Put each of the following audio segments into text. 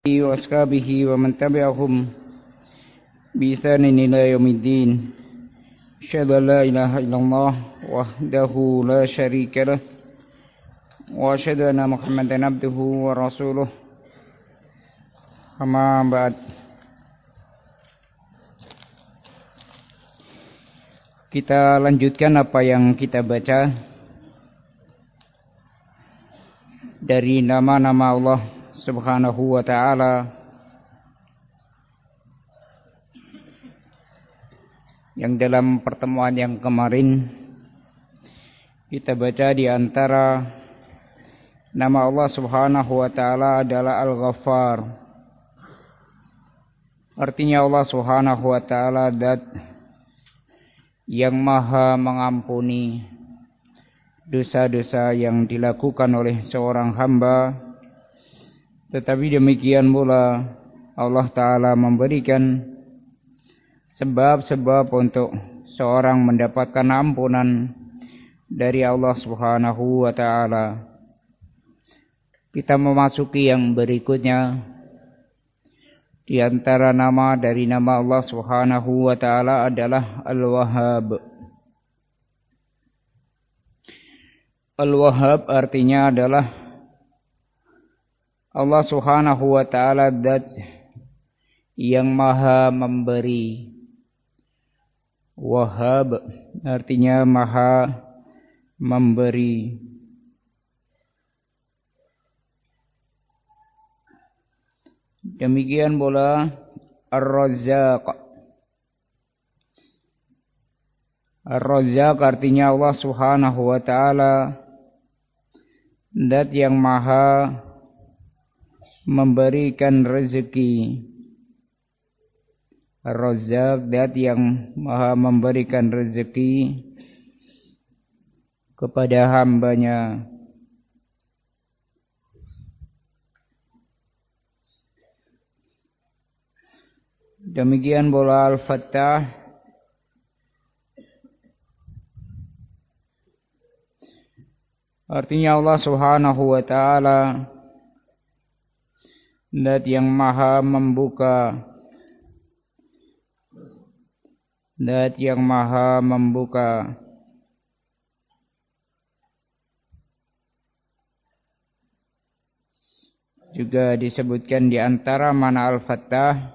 وأصحابه ومن تبعهم بإحسان إلى يوم الدين. أشهد أن لا إله إلا الله وحده لا شريك له وأشهد أن محمدا عبده ورسوله. أما بعد. Kita lanjutkan apa yang kita baca dari nama-nama Allah Subhanahu wa ta'ala yang dalam pertemuan yang kemarin kita baca di antara nama Allah Subhanahu wa ta'ala adalah Al-Ghaffar. Artinya Allah Subhanahu wa ta'ala zat yang maha mengampuni dosa-dosa yang dilakukan oleh seorang hamba. Tetapi demikian pula Allah Ta'ala memberikan sebab-sebab untuk seorang mendapatkan ampunan dari Allah Subhanahu wa Ta'ala. Kita memasuki yang berikutnya. Di antara nama dari nama Allah Subhanahu wa Ta'ala adalah Al-Wahhab. Al-Wahhab artinya adalah Allah Subhanahu wa ta'ala zat yang maha memberi. Wahhab artinya maha memberi. Demikian pula Ar-Razzaq. Ar-Razzaq artinya Allah Subhanahu wa ta'ala zat yang maha memberikan rezeki. Ar-Razzaq zat yang maha memberikan rezeki kepada hambanya. Demikian pula Al-Fattah. Artinya Allah Subhanahu wa ta'ala zat yang maha membuka. Zat yang maha membuka. Juga disebutkan di antara mana Al-Fattah.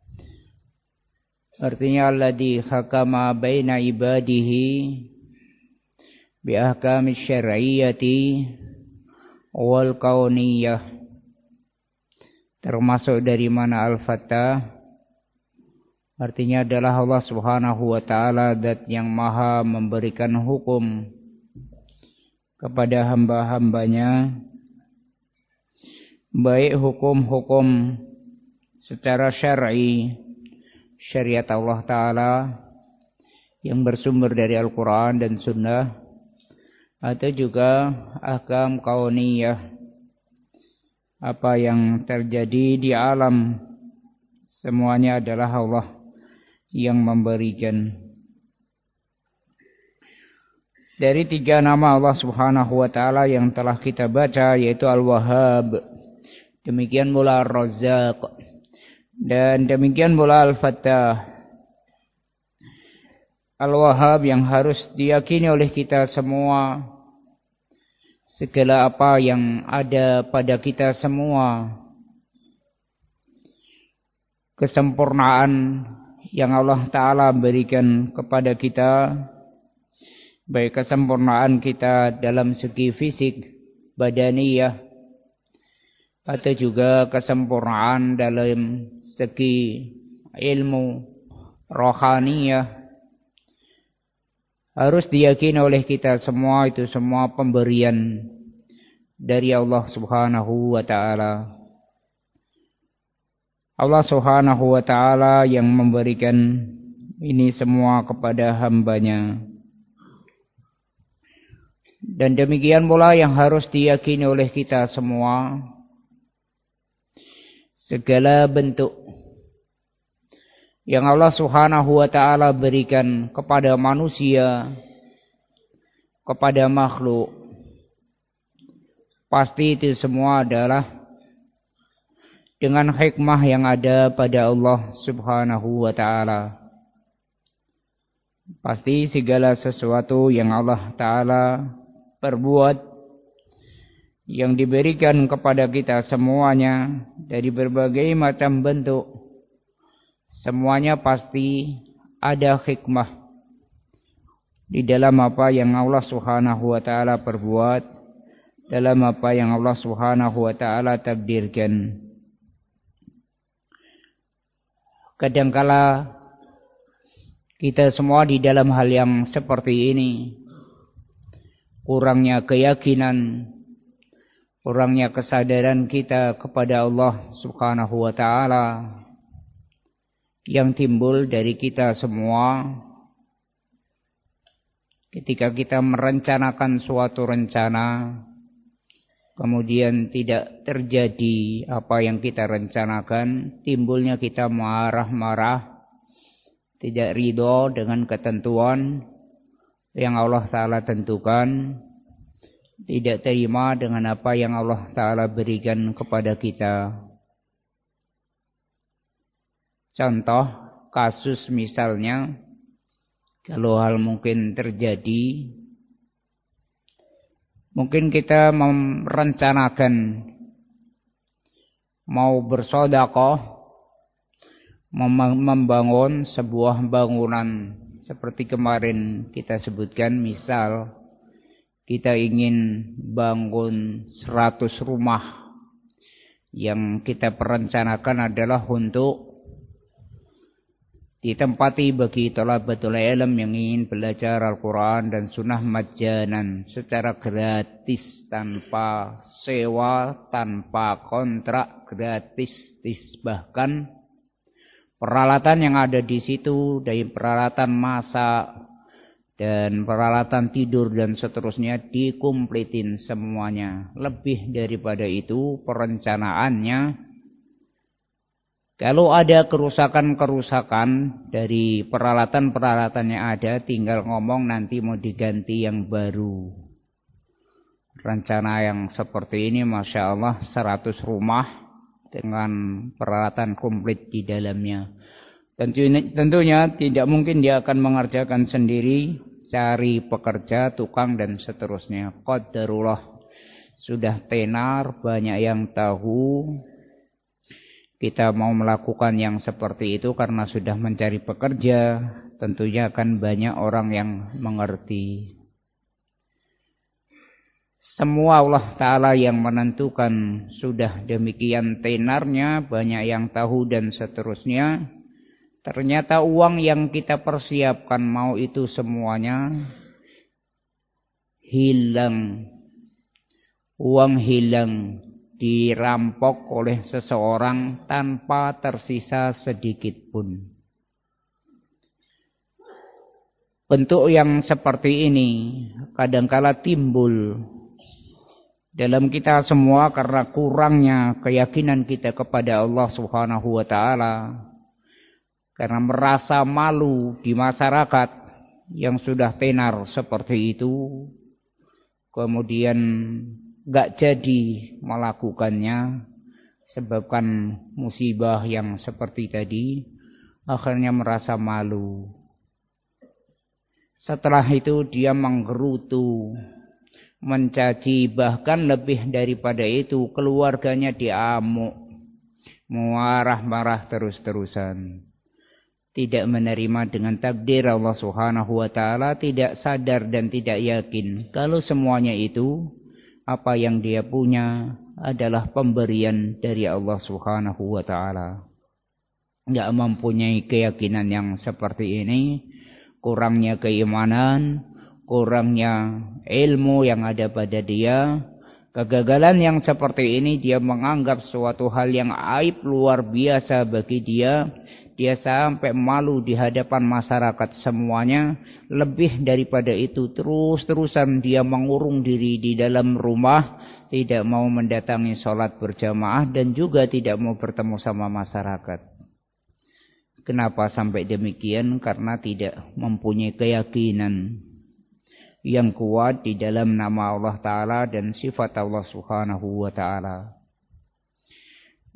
Artinya alladzi hakama baina ibadihi bi ahkami syar'iyyati wal kauniyah. Termasuk dari mana Al-Fattah artinya adalah Allah Subhanahu wa ta'ala zat yang maha memberikan hukum kepada hamba-hambanya, baik hukum-hukum secara syar'i, syariat Allah Ta'ala yang bersumber dari Al-Quran dan Sunnah, atau juga ahkam kauniyah, apa yang terjadi di alam, semuanya adalah Allah yang memberikan. Dari tiga nama Allah Subhanahu wa ta'ala yang telah kita baca, yaitu Al-Wahhab, demikian pula Ar-Razzaq, dan demikian pula Al-Fattah. Al-Wahhab yang harus diyakini oleh kita semua, segala apa yang ada pada kita semua, kesempurnaan yang Allah Ta'ala berikan kepada kita, baik kesempurnaan kita dalam segi fisik, badaniyah, atau juga kesempurnaan dalam segi ilmu, rohaniyah, harus diyakini oleh kita semua itu semua pemberian dari Allah Subhanahu wa ta'ala. Allah Subhanahu wa ta'ala yang memberikan ini semua kepada hambanya. Dan demikian pula yang harus diyakini oleh kita semua, segala bentuk yang Allah Subhanahu wa ta'ala berikan kepada manusia, kepada makhluk, pasti itu semua adalah dengan hikmah yang ada pada Allah Subhanahu wa ta'ala. Pasti segala sesuatu yang Allah Ta'ala perbuat, yang diberikan kepada kita semuanya dari berbagai macam bentuk, semuanya pasti ada hikmah di dalam apa yang Allah Subhanahu wa ta'ala perbuat, dalam apa yang Allah Subhanahu wa ta'ala takdirkan. Kadangkala kita semua di dalam hal yang seperti ini, kurangnya keyakinan, kurangnya kesadaran kita kepada Allah Subhanahu wa ta'ala yang timbul dari kita semua ketika kita merencanakan suatu rencana, kemudian tidak terjadi apa yang kita rencanakan, timbulnya kita marah-marah, tidak ridho dengan ketentuan yang Allah Ta'ala tentukan, tidak terima dengan apa yang Allah Ta'ala berikan kepada kita. Contoh kasus misalnya, kalau hal mungkin terjadi, mungkin kita merencanakan mau bersedekah, membangun sebuah bangunan seperti kemarin kita sebutkan, misal kita ingin bangun 100 rumah, yang kita perencanakan adalah untuk ditempati bagi thalabatul ilm yang ingin belajar Al-Quran dan Sunnah majanan secara gratis, tanpa sewa, tanpa kontrak, gratis. Bahkan peralatan yang ada di situ, dari peralatan masak dan peralatan tidur dan seterusnya, dikumpletin semuanya. Lebih daripada itu perencanaannya. Kalau ada kerusakan-kerusakan dari peralatan-peralatan yang ada, tinggal ngomong nanti mau diganti yang baru. Rencana yang seperti ini Masya Allah 100 rumah dengan peralatan komplit di dalamnya. Tentunya tidak mungkin dia akan mengerjakan sendiri, cari pekerja, tukang dan seterusnya. Qadarullah sudah tenar, banyak yang tahu. Kita mau melakukan yang seperti itu karena sudah mencari pekerja, tentunya akan banyak orang yang mengerti. Semua Allah Ta'ala yang menentukan, sudah demikian tenarnya, banyak yang tahu dan seterusnya. Ternyata uang yang kita persiapkan mau itu semuanya hilang. Uang hilang, dirampok oleh seseorang tanpa tersisa sedikit pun. Bentuk yang seperti ini kadangkala timbul dalam kita semua karena kurangnya keyakinan kita kepada Allah Subhanahu wa ta'ala. Karena merasa malu di masyarakat yang sudah tenar seperti itu, kemudian gak jadi melakukannya, sebabkan musibah yang seperti tadi, akhirnya merasa malu. Setelah itu dia menggerutu, mencaci, bahkan lebih daripada itu keluarganya diamuk, marah-marah terus-terusan. Tidak menerima dengan takdir Allah Subhanahu wa ta'ala, tidak sadar dan tidak yakin kalau semuanya itu apa yang dia punya adalah pemberian dari Allah Subhanahu wa ta'ala. Tidak mempunyai keyakinan yang seperti ini, kurangnya keimanan, kurangnya ilmu yang ada pada dia, kegagalan yang seperti ini dia menganggap suatu hal yang aib luar biasa bagi dia. Dia sampai malu di hadapan masyarakat semuanya. Lebih daripada itu, terus-terusan dia mengurung diri di dalam rumah, tidak mau mendatangi sholat berjamaah dan juga tidak mau bertemu sama masyarakat. Kenapa sampai demikian? Karena tidak mempunyai keyakinan yang kuat di dalam nama Allah Ta'ala dan sifat Allah Subhanahu wa ta'ala.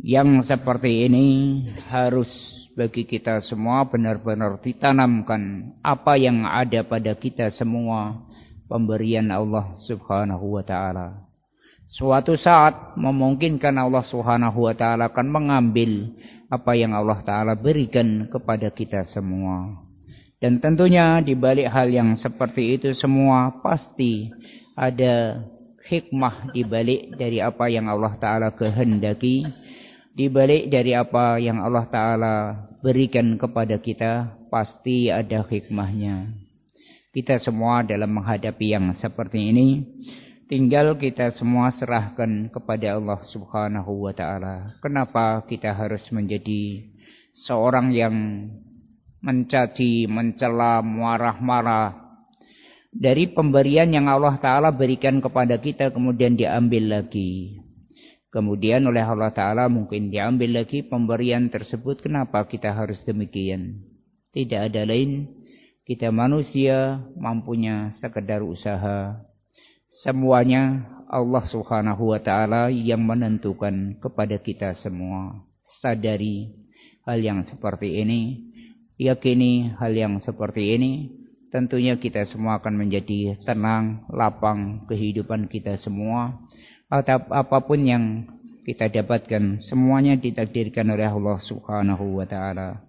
Yang seperti ini harus bagi kita semua benar-benar ditanamkan apa yang ada pada kita semua, pemberian Allah Subhanahu wa taala. Suatu saat memungkinkan Allah Subhanahu wa taala akan mengambil apa yang Allah taala berikan kepada kita semua. Dan tentunya di balik hal yang seperti itu semua pasti ada hikmah di balik dari apa yang Allah taala kehendaki, di balik dari apa yang Allah taala berikan kepada kita pasti ada hikmahnya. Kita semua dalam menghadapi yang seperti ini tinggal kita semua serahkan kepada Allah Subhanahu wa taala. Kenapa kita harus menjadi seorang yang mencaci, mencela, marah-marah dari pemberian yang Allah taala berikan kepada kita kemudian diambil lagi. Kemudian oleh Allah taala mungkin diambil lagi pemberian tersebut. Kenapa kita harus demikian? Tidak ada lain, kita manusia mampunya sekedar usaha. Semuanya Allah Subhanahu wa taala yang menentukan kepada kita semua. Sadari hal yang seperti ini, yakini hal yang seperti ini, tentunya kita semua akan menjadi tenang, lapang kehidupan kita semua. Apapun yang kita dapatkan semuanya ditakdirkan oleh Allah Subhanahu wa taala.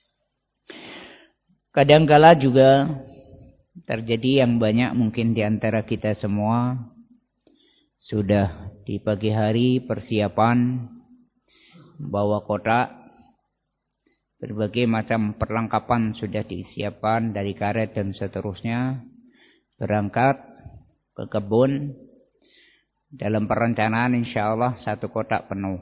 Kadangkala juga terjadi yang banyak mungkin di antara kita semua sudah di pagi hari persiapan bawa kotak, berbagai macam perlengkapan sudah disiapkan dari karet dan seterusnya, berangkat ke kebun. Dalam perencanaan insyaallah 1 kotak penuh,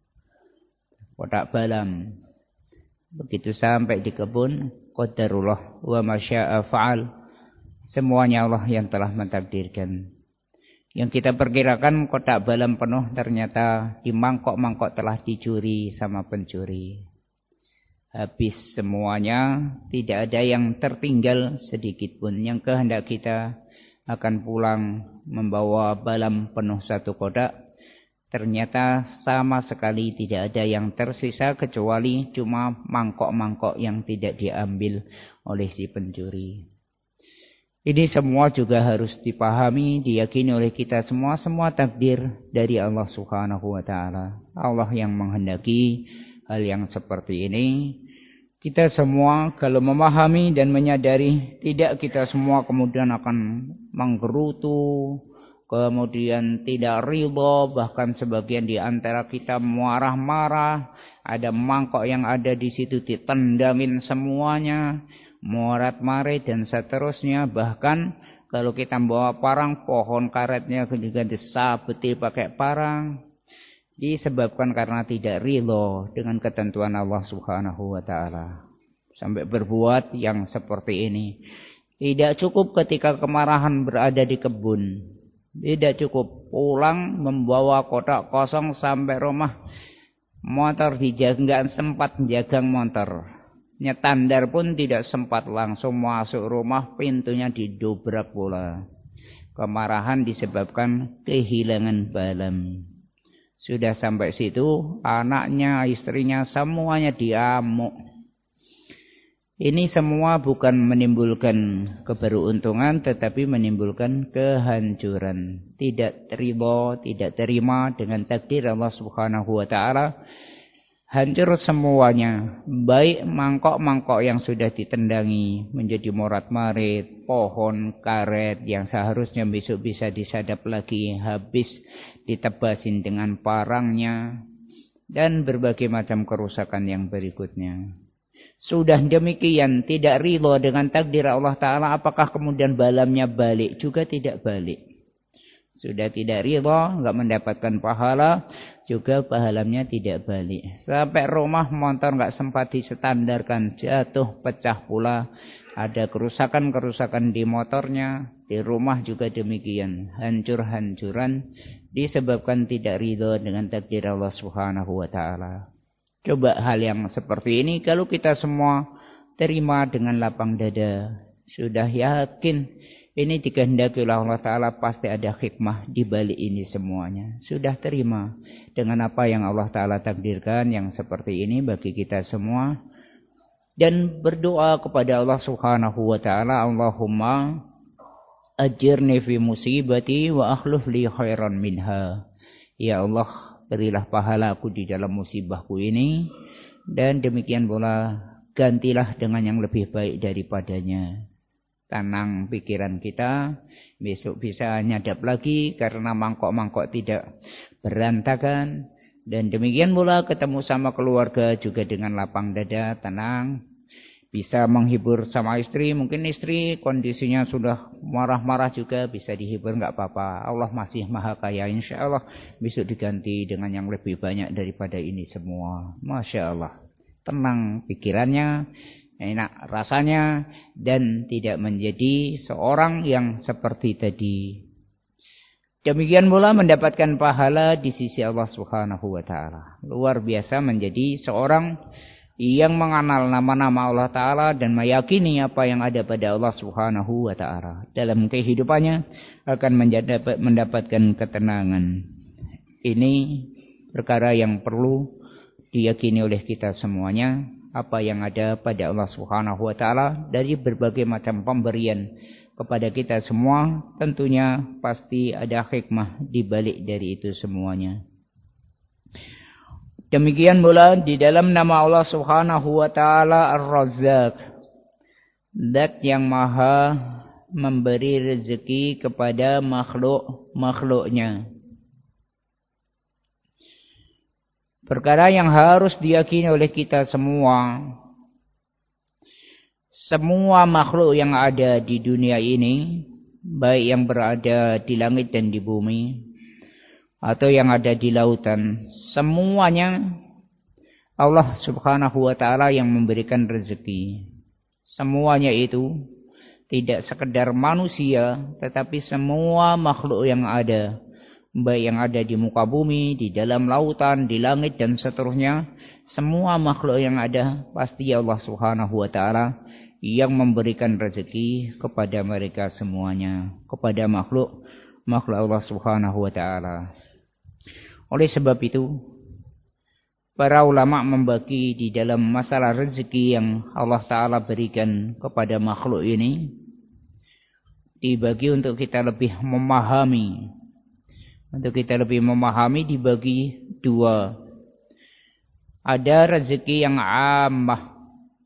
kotak balam. Begitu sampai di kebun, qadarullah wa masya'a fa'al. Semuanya Allah yang telah mentakdirkan. Yang kita perkirakan kotak balam penuh, ternyata di mangkok-mangkok telah dicuri sama pencuri. Habis semuanya, tidak ada yang tertinggal sedikit pun. Yang kehendak kita akan pulang membawa balam penuh 1 kotak, ternyata sama sekali tidak ada yang tersisa kecuali cuma mangkok-mangkok yang tidak diambil oleh si pencuri. Ini semua juga harus dipahami, diyakini oleh kita semua takdir dari Allah Subhanahu wa taala. Allah yang menghendaki hal yang seperti ini. Kita semua kalau memahami dan menyadari, tidak kita semua kemudian akan menggerutu, kemudian tidak ridha, bahkan sebagian di antara kita marah-marah, ada mangkok yang ada di situ ditendangin semuanya, morat-marit dan seterusnya. Bahkan kalau kita bawa parang, pohon karetnya juga disabeti pakai parang. Disebabkan karena tidak ridho dengan ketentuan Allah Subhanahu wa taala. Sampai berbuat yang seperti ini. Tidak cukup ketika kemarahan berada di kebun. Tidak cukup pulang membawa kotak kosong sampai rumah, motor dijaga, enggak sempat jagang motor. Nyetandar pun tidak sempat, langsung masuk rumah, pintunya didobrak pula. Kemarahan disebabkan kehilangan balam. Sudah sampai situ, anaknya, istrinya, semuanya diamuk. Ini semua bukan menimbulkan keberuntungan, tetapi menimbulkan kehancuran. Tidak terima, tidak terima dengan takdir Allah Subhanahu wa taala. Hancur semuanya, baik mangkok-mangkok yang sudah ditendangi menjadi morat-marit, pohon karet yang seharusnya besok bisa disadap lagi, habis ditebasin dengan parangnya, dan berbagai macam kerusakan yang berikutnya. Sudah demikian, tidak ridho dengan takdir Allah Ta'ala, apakah kemudian balamnya balik? Juga tidak balik. Sudah tidak ridho, enggak mendapatkan pahala, juga pahalanya tidak balik. Sampai rumah motor enggak sempat distandarkan, jatuh, pecah pula. Ada kerusakan-kerusakan di motornya, di rumah juga demikian. Hancur-hancuran disebabkan tidak ridho dengan takdir Allah Subhanahu wa taala. Coba hal yang seperti ini kalau kita semua terima dengan lapang dada, sudah yakin Ini dikehendaki oleh Allah Ta'ala, pasti ada hikmah di balik ini semuanya. Sudah terima dengan apa yang Allah Ta'ala takdirkan yang seperti ini bagi kita semua. Dan berdoa kepada Allah Subhanahu wa Ta'ala, Allahumma ajirni fi musibati wa akhluf li khairan minha. Ya Allah, berilah pahala aku di dalam musibahku ini, dan demikian pula gantilah dengan yang lebih baik daripadanya. Tenang pikiran kita, besok bisa nyadap lagi karena mangkok-mangkok tidak berantakan. Dan demikian pula ketemu sama keluarga juga dengan lapang dada, tenang. Bisa menghibur sama istri, mungkin istri kondisinya sudah marah-marah juga, bisa dihibur, enggak apa-apa. Allah masih maha kaya, insya Allah besok diganti dengan yang lebih banyak daripada ini semua. Masya Allah, tenang pikirannya, enak rasanya, dan tidak menjadi seorang yang seperti tadi. Demikian pula mendapatkan pahala di sisi Allah Subhanahu wa Ta'ala. Luar biasa menjadi seorang yang mengenal nama-nama Allah Ta'ala dan meyakini apa yang ada pada Allah Subhanahu wa Ta'ala. Dalam kehidupannya akan mendapatkan ketenangan. Ini perkara yang perlu diyakini oleh kita semuanya. Apa yang ada pada Allah Subhanahu wa Ta'ala dari berbagai macam pemberian kepada kita semua, tentunya pasti ada hikmah di balik dari itu semuanya. Demikian pula di dalam nama Allah Subhanahu wa Ta'ala Ar-Razzaq, Zat yang maha memberi rezeki kepada makhluk-makhluknya. Perkara yang harus diyakini oleh kita semua, semua makhluk yang ada di dunia ini, baik yang berada di langit dan di bumi, atau yang ada di lautan, semuanya Allah Subhanahu wa Ta'ala yang memberikan rezeki. Semuanya itu tidak sekedar manusia, tetapi semua makhluk yang ada, baik yang ada di muka bumi, di dalam lautan, di langit dan seterusnya, semua makhluk yang ada pasti Allah Subhanahu wa Ta'ala yang memberikan rezeki kepada mereka semuanya, kepada makhluk Allah Subhanahu wa Ta'ala. Oleh sebab itu, para ulama membagi di dalam masalah rezeki yang Allah Ta'ala berikan kepada makhluk ini, dibagi untuk kita lebih memahami. Untuk kita lebih memahami dibagi dua. Ada rezeki yang ammah,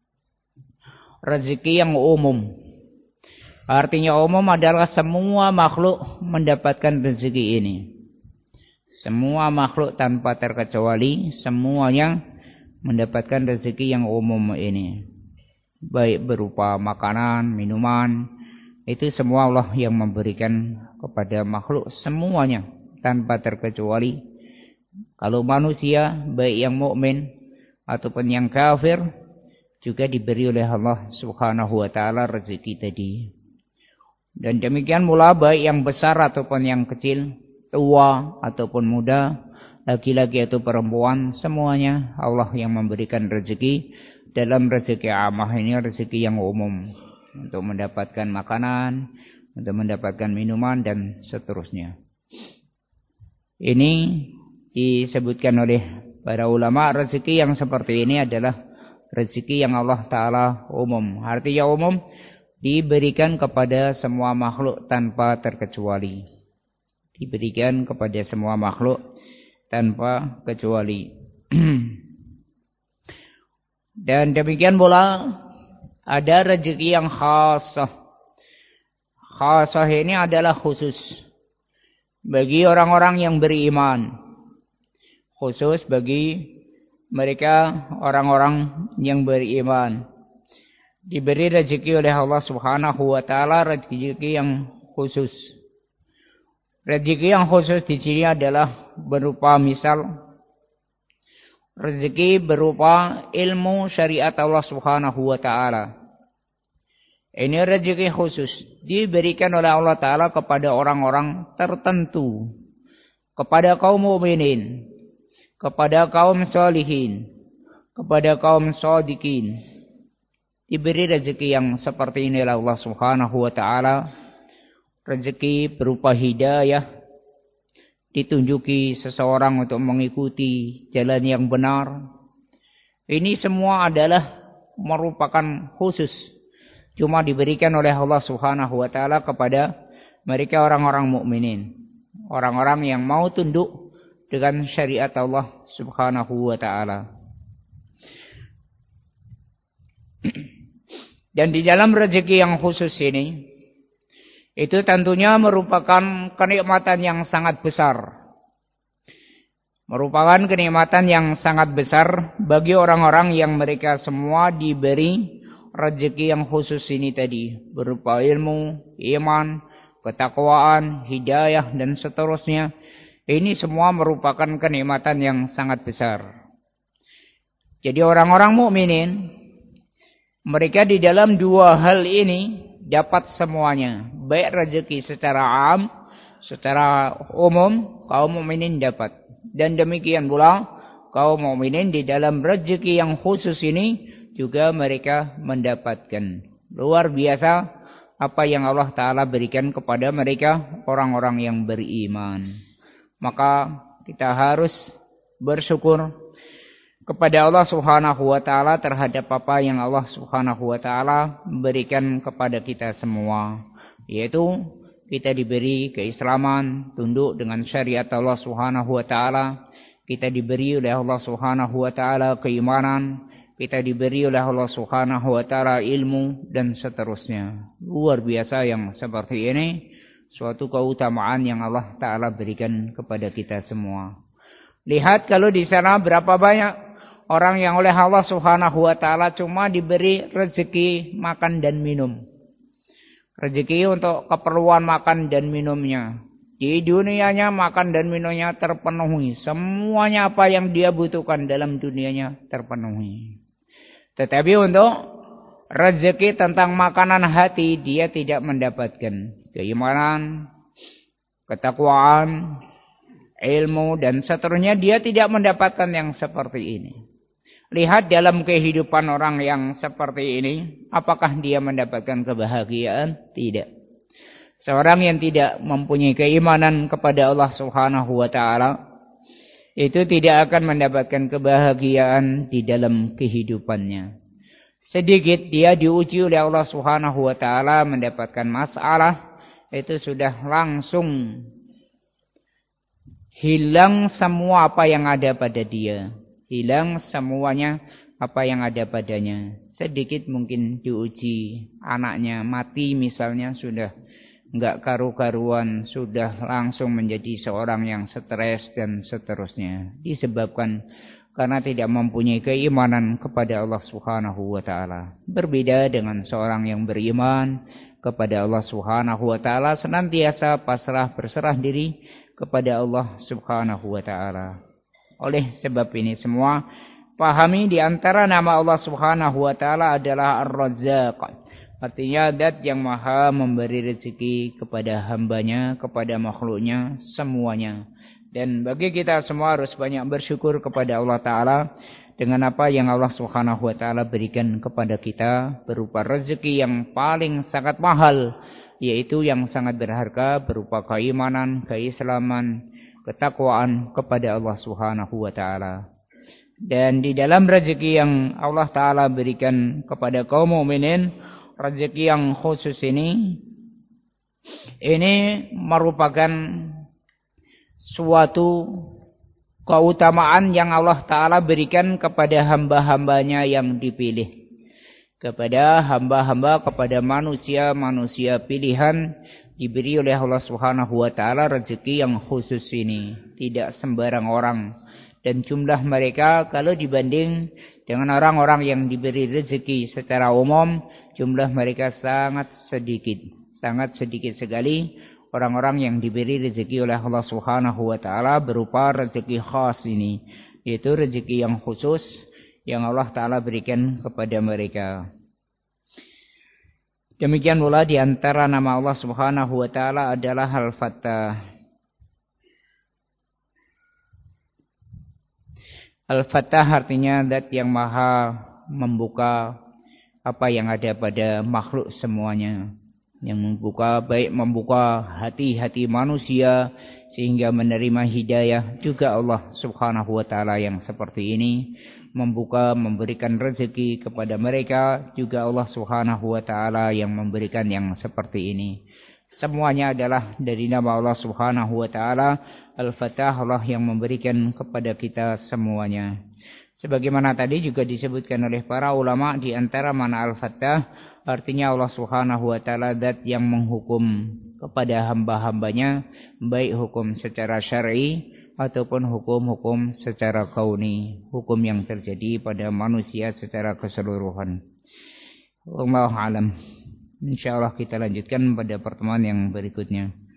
rezeki yang umum. Artinya umum adalah semua makhluk mendapatkan rezeki ini. Semua makhluk tanpa terkecuali, semuanya mendapatkan rezeki yang umum ini. Baik berupa makanan, minuman, itu semua Allah yang memberikan kepada makhluk semuanya tanpa terkecuali. Kalau manusia, baik yang mukmin ataupun yang kafir, juga diberi oleh Allah Subhanahu wa Ta'ala rezeki tadi. Dan demikian pula baik yang besar ataupun yang kecil, tua ataupun muda, laki-laki atau perempuan, semuanya Allah yang memberikan rezeki. Dalam rezeki amah ini rezeki yang umum, untuk mendapatkan makanan, untuk mendapatkan minuman dan seterusnya. Ini disebutkan oleh para ulama, rezeki yang seperti ini adalah rezeki yang Allah Ta'ala umum. Artinya umum, diberikan kepada semua makhluk tanpa terkecuali. Diberikan kepada semua makhluk tanpa kecuali. Dan demikian pula ada rezeki yang khasah. Khasah ini adalah khusus bagi orang-orang yang beriman. Khusus bagi mereka orang-orang yang beriman. Diberi rezeki oleh Allah Subhanahu wa Ta'ala rezeki yang khusus. Rezeki yang khusus di sini adalah berupa misal rezeki berupa ilmu syariat Allah Subhanahu wa Ta'ala. Ini rezeki khusus diberikan oleh Allah Ta'ala kepada orang-orang tertentu, kepada kaum mukminin, kepada kaum sholihin, kepada kaum shodikin. Diberi rezeki yang seperti ini oleh Allah Subhanahu wa Ta'ala rezeki berupa hidayah, ditunjuki seseorang untuk mengikuti jalan yang benar. Ini semua adalah merupakan khusus, cuma diberikan oleh Allah Subhanahu wa taala kepada mereka orang-orang mukminin, orang-orang yang mau tunduk dengan syariat Allah Subhanahu wa taala. Dan di dalam rezeki yang khusus ini, itu tentunya merupakan kenikmatan yang sangat besar. Merupakan kenikmatan yang sangat besar bagi orang-orang yang mereka semua diberi rezeki yang khusus ini tadi, berupa ilmu, iman, ketakwaan, hidayah, dan seterusnya. Ini semua merupakan kenikmatan yang sangat besar. Jadi orang-orang mukminin, mereka di dalam dua hal ini dapat semuanya. Baik rezeki secara am, secara umum, kaum mukminin dapat. Dan demikian pula kaum mukminin di dalam rezeki yang khusus ini juga mereka mendapatkan. Luar biasa apa yang Allah Ta'ala berikan kepada mereka orang-orang yang beriman. Maka kita harus bersyukur kepada Allah Subhanahu wa taala terhadap apa yang Allah Subhanahu wa taala berikan kepada kita semua, yaitu kita diberi keislaman, tunduk dengan syariat Allah Subhanahu wa taala, kita diberi oleh Allah Subhanahu wa taala keimanan, kita diberi oleh Allah Subhanahu wa taala ilmu, dan seterusnya. Luar biasa yang seperti ini, suatu keutamaan yang Allah taala berikan kepada kita semua. Lihat kalau di sana berapa banyak orang yang oleh Allah Subhanahu wa taala cuma diberi rezeki makan dan minum. Rezeki untuk keperluan makan dan minumnya. Di dunianya makan dan minumnya terpenuhi. Semuanya apa yang dia butuhkan dalam dunianya terpenuhi. Tetapi untuk rezeki tentang makanan hati dia tidak mendapatkan. Keimanan, ketakwaan, ilmu, dan seterusnya dia tidak mendapatkan yang seperti ini. Lihat dalam kehidupan orang yang seperti ini, apakah dia mendapatkan kebahagiaan? Tidak. Seorang yang tidak mempunyai keimanan kepada Allah Subhanahu wa taala itu tidak akan mendapatkan kebahagiaan di dalam kehidupannya. Sedikit dia diuji oleh Allah Subhanahu wa taala mendapatkan masalah, itu sudah langsung hilang semua apa yang ada pada dia. Hilang semuanya apa yang ada padanya. Sedikit mungkin diuji, anaknya mati misalnya, sudah enggak karu-karuan, sudah langsung menjadi seorang yang stres dan seterusnya. Disebabkan karena tidak mempunyai keimanan kepada Allah Subhanahu wa taala. Berbeda dengan seorang yang beriman kepada Allah Subhanahu wa taala, senantiasa pasrah berserah diri kepada Allah Subhanahu wa taala. Oleh sebab ini semua, pahami di antara nama Allah Subhanahu wa taala adalah Ar-Razzaq. Artinya zat yang maha memberi rezeki kepada hambanya, kepada makhluknya, semuanya. Dan bagi kita semua harus banyak bersyukur kepada Allah Ta'ala dengan apa yang Allah Subhanahu wa taala berikan kepada kita berupa rezeki yang paling sangat mahal, yaitu yang sangat berharga berupa keimanan, keislaman, ketakwaan kepada Allah Subhanahu wa taala. Dan di dalam rezeki yang Allah taala berikan kepada kaum mukminin, rezeki yang khusus ini merupakan suatu keutamaan yang Allah taala berikan kepada hamba-hambanya yang dipilih. Kepada hamba-hamba, kepada manusia pilihan, diberi oleh Allah Subhanahu wa taala rezeki yang khusus ini, tidak sembarang orang. Dan jumlah mereka kalau dibanding dengan orang-orang yang diberi rezeki secara umum, jumlah mereka sangat sedikit sekali orang-orang yang diberi rezeki oleh Allah Subhanahu wa taala berupa rezeki khas ini, yaitu rezeki yang khusus yang Allah taala berikan kepada mereka. Demikian pula di antara nama Allah Subhanahu wa taala adalah Al-Fattah. Al-Fattah artinya zat yang maha membuka apa yang ada pada makhluk semuanya. yang membuka hati-hati manusia sehingga menerima hidayah, juga Allah Subhanahu wa taala yang seperti ini, memberikan rezeki kepada mereka, juga Allah Subhanahu wa taala yang memberikan yang seperti ini. Semuanya adalah dari nama Allah Subhanahu wa taala. Al-Fattah, Allah yang memberikan kepada kita semuanya. Sebagaimana tadi juga disebutkan oleh para ulama, di antara mana Al-Fattah artinya Allah Subhanahu wa taala zat yang menghukum kepada hamba-hambanya, baik hukum secara syar'i ataupun hukum-hukum secara kauni, hukum yang terjadi pada manusia secara keseluruhan. Wallahu a'lam. Insyaallah kita lanjutkan pada pertemuan yang berikutnya.